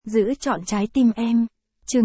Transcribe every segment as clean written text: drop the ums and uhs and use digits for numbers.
Giữ trọn trái tim em. Chương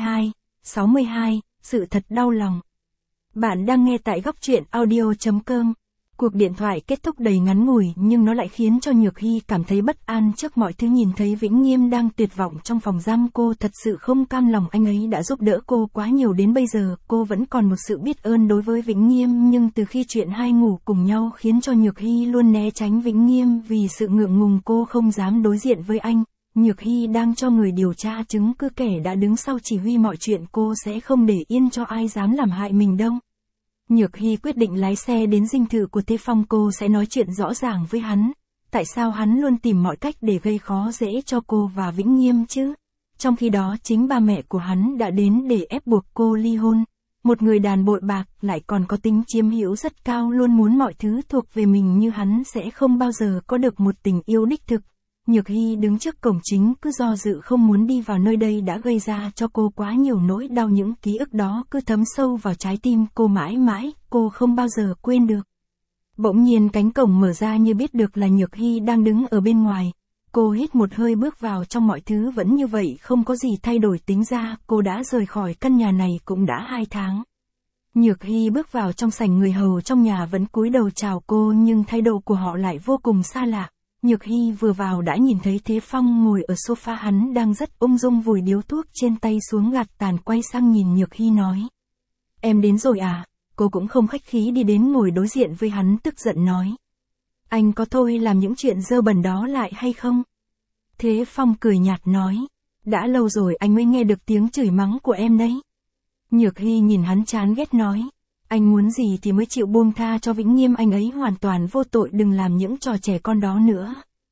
62, sự thật đau lòng. Bạn đang nghe tại góc truyện audio.com. Cuộc điện thoại kết thúc đầy ngắn ngủi nhưng nó lại khiến cho Nhược Hy cảm thấy bất an trước mọi thứ. Nhìn thấy Vĩnh Nghiêm đang tuyệt vọng trong phòng giam, cô thật sự không cam lòng. Anh ấy đã giúp đỡ cô quá nhiều, đến bây giờ cô vẫn còn một sự biết ơn đối với Vĩnh Nghiêm, nhưng từ khi chuyện hai ngủ cùng nhau khiến cho Nhược Hy luôn né tránh Vĩnh Nghiêm. Vì sự ngượng ngùng cô không dám đối diện với anh. Nhược Hy đang cho người điều tra chứng cứ, kẻ đã đứng sau chỉ huy mọi chuyện. Cô sẽ không để yên cho ai dám làm hại mình đâu. Nhược Hy quyết định lái xe đến dinh thự của Thế Phong. Cô sẽ nói chuyện rõ ràng với hắn. Tại sao hắn luôn tìm mọi cách để gây khó dễ cho cô và Vĩnh Nghiêm chứ? Trong khi đó chính ba mẹ của hắn đã đến để ép buộc cô ly hôn. Một người đàn bội bạc lại còn có tính chiếm hữu rất cao, luôn muốn mọi thứ thuộc về mình, như hắn sẽ không bao giờ có được một tình yêu đích thực. Nhược Hy đứng trước cổng chính cứ do dự không muốn đi vào. Nơi đây đã gây ra cho cô quá nhiều nỗi đau, những ký ức đó cứ thấm sâu vào trái tim cô mãi mãi, cô không bao giờ quên được. Bỗng nhiên cánh cổng mở ra, như biết được là Nhược Hy đang đứng ở bên ngoài. Cô hít một hơi bước vào trong, mọi thứ vẫn như vậy, không có gì thay đổi. Tính ra cô đã rời khỏi căn nhà này cũng đã 2 tháng. Nhược Hy bước vào trong sảnh, người hầu trong nhà vẫn cúi đầu chào cô, nhưng thái độ của họ lại vô cùng xa lạ. Nhược Hy vừa vào đã nhìn thấy Thế Phong ngồi ở sofa, hắn đang rất ung dung vùi điếu thuốc trên tay xuống gạt tàn. Quay sang nhìn Nhược Hy nói: "Em đến rồi à?" Cô cũng không khách khí đi đến ngồi đối diện với hắn, tức giận nói: "Anh có thôi làm những chuyện dơ bẩn đó lại hay không?" Thế Phong cười nhạt nói: "Đã lâu rồi anh mới nghe được tiếng chửi mắng của em đấy." Nhược Hy nhìn hắn chán ghét nói: "Anh muốn gì thì mới chịu buông tha cho Vĩnh Nghiêm, anh ấy hoàn toàn vô tội, đừng làm những trò trẻ con đó nữa."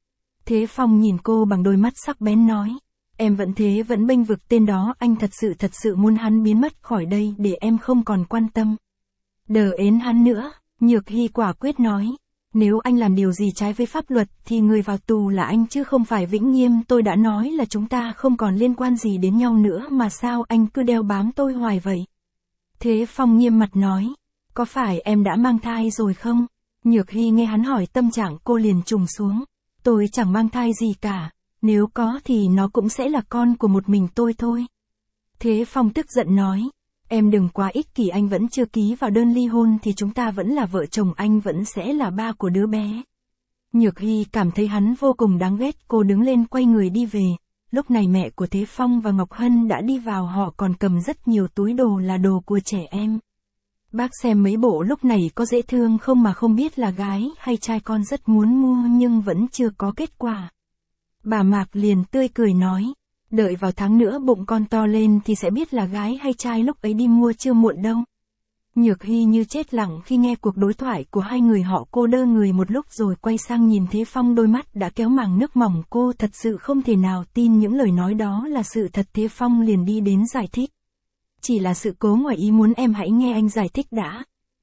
Thế Phong nhìn cô bằng đôi mắt sắc bén nói: "Em vẫn thế, vẫn bênh vực tên đó, anh thật sự muốn hắn biến mất khỏi đây để em không còn quan tâm. Đờ ến hắn nữa." Nhược Hy quả quyết nói: "Nếu anh làm điều gì trái với pháp luật thì người vào tù là anh chứ không phải Vĩnh Nghiêm. Tôi đã nói là chúng ta không còn liên quan gì đến nhau nữa mà, sao anh cứ đeo bám tôi hoài vậy?" Thế Phong nghiêm mặt nói: "Có phải em đã mang thai rồi không?" Nhược Hy nghe hắn hỏi tâm trạng cô liền trùng xuống: "Tôi chẳng mang thai gì cả, nếu có thì nó cũng sẽ là con của một mình tôi thôi." Thế Phong tức giận nói: "Em đừng quá ích kỷ, anh vẫn chưa ký vào đơn ly hôn thì chúng ta vẫn là vợ chồng, anh vẫn sẽ là ba của đứa bé." Nhược Hy cảm thấy hắn vô cùng đáng ghét, cô đứng lên quay người đi về. Lúc này mẹ của Thế Phong và Ngọc Hân đã đi vào, họ còn cầm rất nhiều túi đồ là đồ của trẻ em. "Bác xem mấy bộ lúc này có dễ thương không mà không biết là gái hay trai, con rất muốn mua nhưng vẫn chưa có kết quả." Bà Mạc liền tươi cười nói: "Đợi vào tháng nữa bụng con to lên thì sẽ biết là gái hay trai, lúc ấy đi mua chưa muộn đâu." Nhược Hy như chết lặng khi nghe cuộc đối thoại của hai người họ. Cô đơ người một lúc rồi quay sang nhìn Thế Phong, đôi mắt đã kéo màng nước mỏng. Cô thật sự không thể nào tin những lời nói đó là sự thật. Thế Phong liền đi đến giải thích: "Chỉ là sự cố ngoài ý muốn, em hãy nghe anh giải thích đã."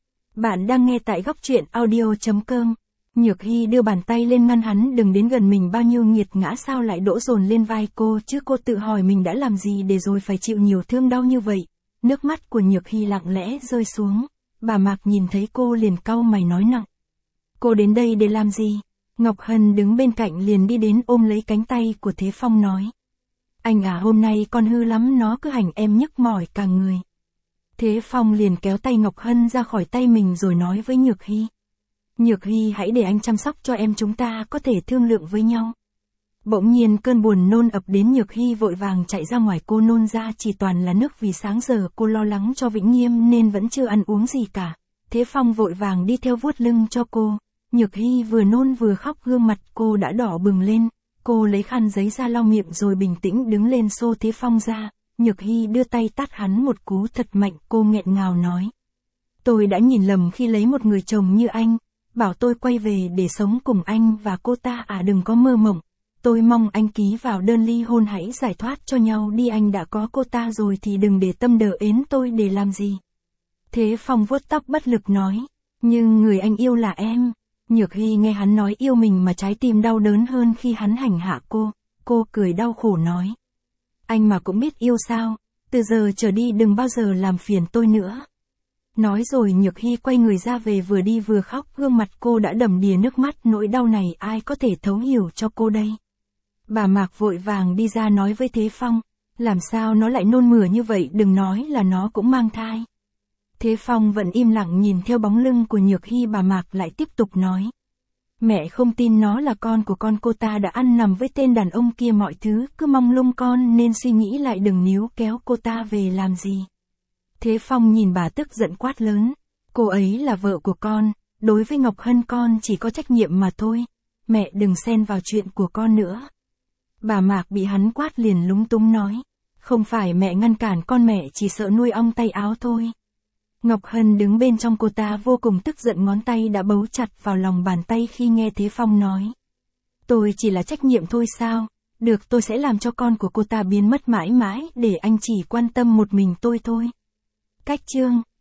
Bạn đang nghe tại góc truyện audio.com. Nhược Hy đưa bàn tay lên ngăn hắn đừng đến gần mình. Bao nhiêu nghiệt ngã sao lại đổ dồn lên vai cô chứ? Cô tự hỏi mình đã làm gì để rồi phải chịu nhiều thương đau như vậy. Nước mắt của Nhược Hy lặng lẽ rơi xuống. Bà Mạc nhìn thấy cô liền cau mày nói nặng: "Cô đến đây để làm gì?" Ngọc Hân đứng bên cạnh liền đi đến ôm lấy cánh tay của Thế Phong nói: "Anh à, hôm nay con hư lắm, nó cứ hành em nhức mỏi cả người." Thế Phong liền kéo tay Ngọc Hân ra khỏi tay mình rồi nói với Nhược Hy: "Nhược Hy, hãy để anh chăm sóc cho em, chúng ta có thể thương lượng với nhau." Bỗng nhiên cơn buồn nôn ập đến, Nhược Hy vội vàng chạy ra ngoài. Cô nôn ra chỉ toàn là nước, vì sáng giờ cô lo lắng cho Vĩnh Nghiêm nên vẫn chưa ăn uống gì cả. Thế Phong vội vàng đi theo vuốt lưng cho cô. Nhược Hy vừa nôn vừa khóc, gương mặt cô đã đỏ bừng lên. Cô lấy khăn giấy ra lau miệng rồi bình tĩnh đứng lên xô Thế Phong ra. Nhược Hy đưa tay tát hắn một cú thật mạnh. Cô nghẹn ngào nói: "Tôi đã nhìn lầm khi lấy một người chồng như anh. Bảo tôi quay về để sống cùng anh và cô ta à? Đừng có mơ mộng. Tôi mong anh ký vào đơn ly hôn, hãy giải thoát cho nhau đi. Anh đã có cô ta rồi thì đừng để tâm đờ ến tôi để làm gì." Thế Phong vuốt tóc bất lực nói: "Nhưng người anh yêu là em." Nhược Hy nghe hắn nói yêu mình mà trái tim đau đớn hơn khi hắn hành hạ cô. Cô cười đau khổ nói: "Anh mà cũng biết yêu sao? Từ giờ trở đi đừng bao giờ làm phiền tôi nữa." Nói rồi Nhược Hy quay người ra về, vừa đi vừa khóc, gương mặt cô đã đầm đìa nước mắt. Nỗi đau này ai có thể thấu hiểu cho cô đây? Bà Mạc vội vàng đi ra nói với Thế Phong, làm sao nó lại nôn mửa như vậy, đừng nói là nó cũng mang thai. Thế Phong vẫn im lặng nhìn theo bóng lưng của Nhược Hy. Bà Mạc lại tiếp tục nói. Mẹ không tin nó là con của con, cô ta đã ăn nằm với tên đàn ông kia, mọi thứ cứ mong lung con nên suy nghĩ lại, đừng níu kéo cô ta về làm gì. Thế Phong nhìn bà tức giận quát lớn. Cô ấy là vợ của con, đối với Ngọc Hân con chỉ có trách nhiệm mà thôi. Mẹ đừng xen vào chuyện của con nữa. Bà Mạc bị hắn quát liền lúng túng nói. Không phải mẹ ngăn cản con, mẹ chỉ sợ nuôi ong tay áo thôi. Ngọc Hân đứng bên trong, cô ta vô cùng tức giận, ngón tay đã bấu chặt vào lòng bàn tay khi nghe Thế Phong nói. Tôi chỉ là trách nhiệm thôi sao? Được, tôi sẽ làm cho con của cô ta biến mất mãi mãi, để anh chỉ quan tâm một mình tôi thôi. Cách chương